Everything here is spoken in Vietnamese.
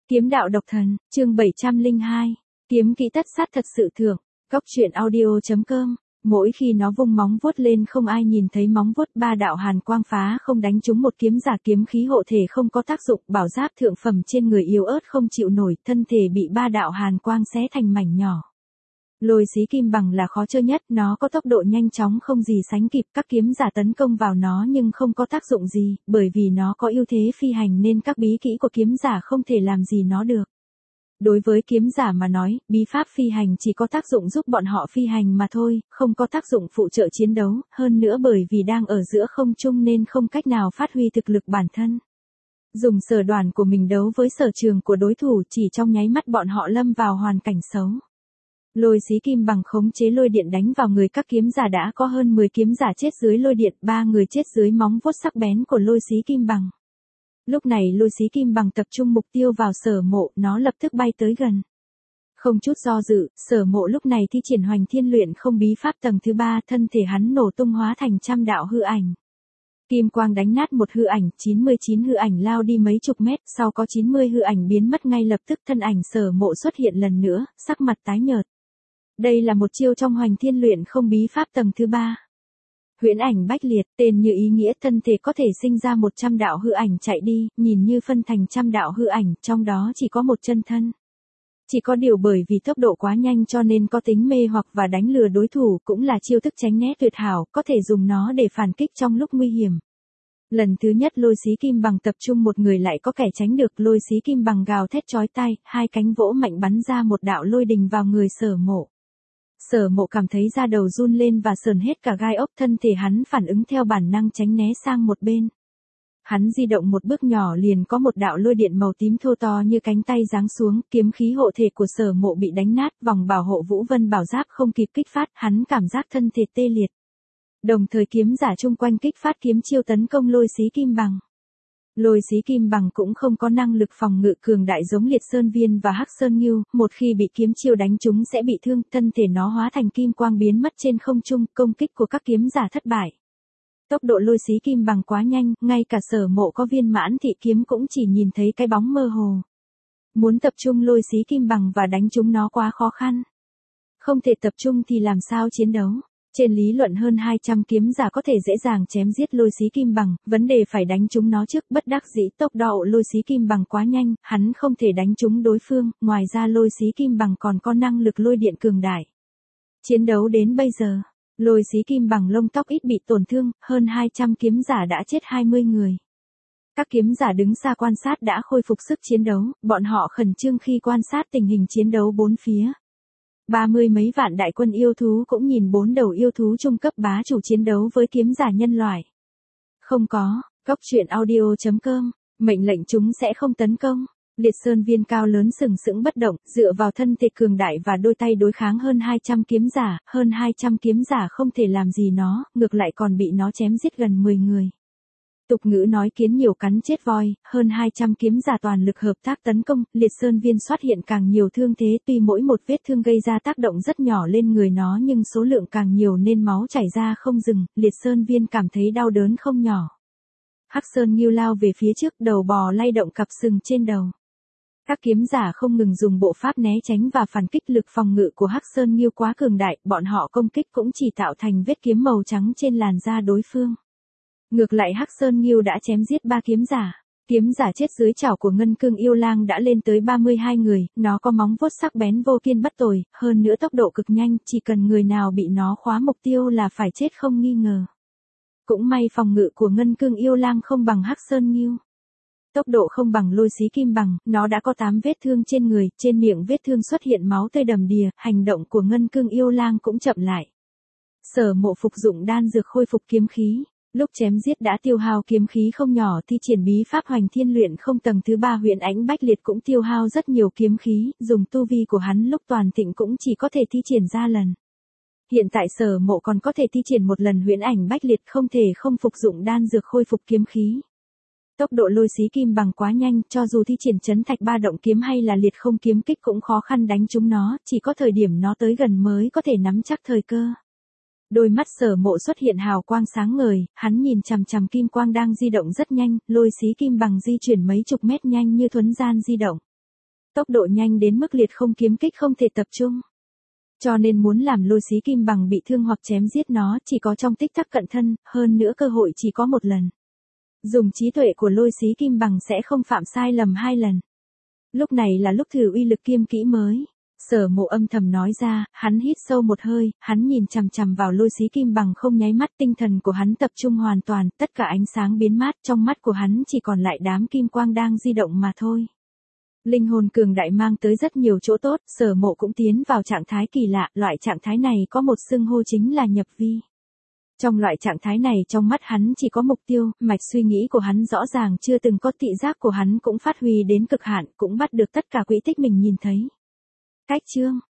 Kiếm đạo độc thần, chương 702. Kiếm kỹ tất sát thật sự thưởng. Góc truyện audio.com. Mỗi khi nó vung móng vuốt lên không ai nhìn thấy móng vuốt, ba đạo hàn quang phá không đánh trúng một kiếm giả, kiếm khí hộ thể không có tác dụng, bảo giáp thượng phẩm trên người yếu ớt không chịu nổi, thân thể bị ba đạo hàn quang xé thành mảnh nhỏ. Lôi xí kim bằng là khó chơi nhất, nó có tốc độ nhanh chóng không gì sánh kịp, các kiếm giả tấn công vào nó nhưng không có tác dụng gì, bởi vì nó có ưu thế phi hành nên các bí kỹ của kiếm giả không thể làm gì nó được. Đối với kiếm giả mà nói, bí pháp phi hành chỉ có tác dụng giúp bọn họ phi hành mà thôi, không có tác dụng phụ trợ chiến đấu, hơn nữa bởi vì đang ở giữa không trung nên không cách nào phát huy thực lực bản thân. Dùng sở đoàn của mình đấu với sở trường của đối thủ, chỉ trong nháy mắt bọn họ lâm vào hoàn cảnh xấu. Lôi xí kim bằng khống chế lôi điện đánh vào người các kiếm giả, đã có hơn 10 kiếm giả chết dưới lôi điện, 3 người chết dưới móng vuốt sắc bén của lôi xí kim bằng. Lúc này lôi xí kim bằng tập trung mục tiêu vào Sở Mộ, nó lập tức bay tới gần. Không chút do dự, Sở Mộ lúc này thi triển Hoành Thiên Luyện Không bí pháp tầng thứ 3, thân thể hắn nổ tung hóa thành trăm đạo hư ảnh. Kim quang đánh nát một hư ảnh, 99 hư ảnh lao đi mấy chục mét, sau có 90 hư ảnh biến mất ngay lập tức, thân ảnh Sở Mộ xuất hiện lần nữa, sắc mặt tái nhợt. Đây là một chiêu trong Hoành Thiên Luyện Không bí pháp tầng thứ 3. Huyễn ảnh bách liệt, tên như ý nghĩa, thân thể có thể sinh ra 100 đạo hư ảnh chạy đi, nhìn như phân thành trăm đạo hư ảnh, trong đó chỉ có một chân thân. Chỉ có điều bởi vì tốc độ quá nhanh cho nên có tính mê hoặc và đánh lừa đối thủ, cũng là chiêu thức tránh né tuyệt hảo, có thể dùng nó để phản kích trong lúc nguy hiểm. Lần thứ nhất lôi xí kim bằng tập trung một người lại có kẻ tránh được, lôi xí kim bằng gào thét chói tai, hai cánh vỗ mạnh bắn ra một đạo lôi đình vào người Sở Mộ. Sở Mộ cảm thấy da đầu run lên và sờn hết cả gai ốc, thân thể hắn phản ứng theo bản năng tránh né sang một bên. Hắn di động một bước nhỏ liền có một đạo lôi điện màu tím thô to như cánh tay giáng xuống, kiếm khí hộ thể của Sở Mộ bị đánh nát, vòng bảo hộ Vũ Vân bảo giáp không kịp kích phát, hắn cảm giác thân thể tê liệt. Đồng thời kiếm giả chung quanh kích phát kiếm chiêu tấn công lôi xí kim bằng. Lôi xí kim bằng cũng không có năng lực phòng ngự cường đại giống Liệt Sơn Viên và Hắc Sơn Ngưu, một khi bị kiếm chiêu đánh trúng sẽ bị thương, thân thể nó hóa thành kim quang biến mất trên không trung, công kích của các kiếm giả thất bại. Tốc độ lôi xí kim bằng quá nhanh, ngay cả Sở Mộ có viên mãn thị kiếm cũng chỉ nhìn thấy cái bóng mơ hồ. Muốn tập trung lôi xí kim bằng và đánh trúng nó quá khó khăn. Không thể tập trung thì làm sao chiến đấu? Trên lý luận hơn 200 kiếm giả có thể dễ dàng chém giết lôi xí kim bằng, vấn đề phải đánh trúng nó trước, bất đắc dĩ tốc độ lôi xí kim bằng quá nhanh, hắn không thể đánh trúng đối phương, ngoài ra lôi xí kim bằng còn có năng lực lôi điện cường đại. Chiến đấu đến bây giờ, lôi xí kim bằng lông tóc ít bị tổn thương, hơn 200 kiếm giả đã chết 20 người. Các kiếm giả đứng xa quan sát đã khôi phục sức chiến đấu, bọn họ khẩn trương khi quan sát tình hình chiến đấu bốn phía. 30 mấy vạn đại quân yêu thú cũng nhìn 4 đầu yêu thú trung cấp bá chủ chiến đấu với kiếm giả nhân loại. Không có, góc truyện audio.com, mệnh lệnh chúng sẽ không tấn công. Liệt Sơn Viên cao lớn sừng sững bất động, dựa vào thân thể cường đại và đôi tay đối kháng hơn 200 kiếm giả, hơn 200 kiếm giả không thể làm gì nó, ngược lại còn bị nó chém giết gần 10 người. Tục ngữ nói kiến nhiều cắn chết voi, hơn 200 kiếm giả toàn lực hợp tác tấn công, Liệt Sơn Viên xuất hiện càng nhiều thương thế, tuy mỗi một vết thương gây ra tác động rất nhỏ lên người nó nhưng số lượng càng nhiều nên máu chảy ra không dừng, Liệt Sơn Viên cảm thấy đau đớn không nhỏ. Hắc Sơn Ngưu lao về phía trước, đầu bò lay động cặp sừng trên đầu. Các kiếm giả không ngừng dùng bộ pháp né tránh và phản kích, lực phòng ngự của Hắc Sơn Ngưu quá cường đại, bọn họ công kích cũng chỉ tạo thành vết kiếm màu trắng trên làn da đối phương. Ngược lại Hắc Sơn Ngưu đã chém giết 3 kiếm giả. Kiếm giả chết dưới chảo của Ngân Cương Yêu Lang đã lên tới 32 người, nó có móng vuốt sắc bén vô kiên bất tồi, hơn nữa tốc độ cực nhanh, chỉ cần người nào bị nó khóa mục tiêu là phải chết không nghi ngờ. Cũng may phòng ngự của Ngân Cương Yêu Lang không bằng Hắc Sơn Ngưu. Tốc độ không bằng lôi xí kim bằng, nó đã có 8 vết thương trên người, trên miệng vết thương xuất hiện máu tươi đầm đìa, hành động của Ngân Cương Yêu Lang cũng chậm lại. Sở Mộ phục dụng đan dược khôi phục kiếm khí. Lúc chém giết đã tiêu hao kiếm khí không nhỏ, thi triển bí pháp Hoành Thiên Luyện Không tầng thứ 3 huyễn ảnh bách liệt cũng tiêu hao rất nhiều kiếm khí, dùng tu vi của hắn lúc toàn thịnh cũng chỉ có thể thi triển ra lần. Hiện tại Sở Mộ còn có thể thi triển một lần huyễn ảnh bách liệt, không thể không phục dụng đan dược khôi phục kiếm khí. Tốc độ lôi xí kim bằng quá nhanh, cho dù thi triển chấn thạch ba động kiếm hay là liệt không kiếm kích cũng khó khăn đánh trúng nó, chỉ có thời điểm nó tới gần mới có thể nắm chắc thời cơ. Đôi mắt Sở Mộ xuất hiện hào quang sáng ngời, hắn nhìn chằm chằm kim quang đang di động rất nhanh, lôi xí kim bằng di chuyển mấy chục mét nhanh như thuấn gian di động. tốc độ nhanh đến mức liệt không kiếm kích không thể tập trung. Cho nên muốn làm Lôi Xí Kim Bằng bị thương hoặc chém giết nó chỉ có trong tích tắc cận thân, hơn nữa cơ hội chỉ có một lần. Dùng trí tuệ của Lôi Xí Kim Bằng sẽ không phạm sai lầm 2 lần. Lúc này là lúc thử uy lực kiếm kỹ mới. Sở Mộ âm thầm nói ra, hắn hít sâu một hơi, hắn nhìn chằm chằm vào Lôi Xí Kim Bằng không nháy mắt, tinh thần của hắn tập trung hoàn toàn, tất cả ánh sáng biến mất, trong mắt của hắn chỉ còn lại đám kim quang đang di động mà thôi. Linh hồn cường đại mang tới rất nhiều chỗ tốt, Sở Mộ cũng tiến vào trạng thái kỳ lạ, loại trạng thái này có một xưng hô chính là nhập vi. Trong loại trạng thái này trong mắt hắn chỉ có mục tiêu, mạch suy nghĩ của hắn rõ ràng chưa từng có, thị giác của hắn cũng phát huy đến cực hạn, cũng bắt được tất cả quỹ tích mình nhìn thấy. Cách chương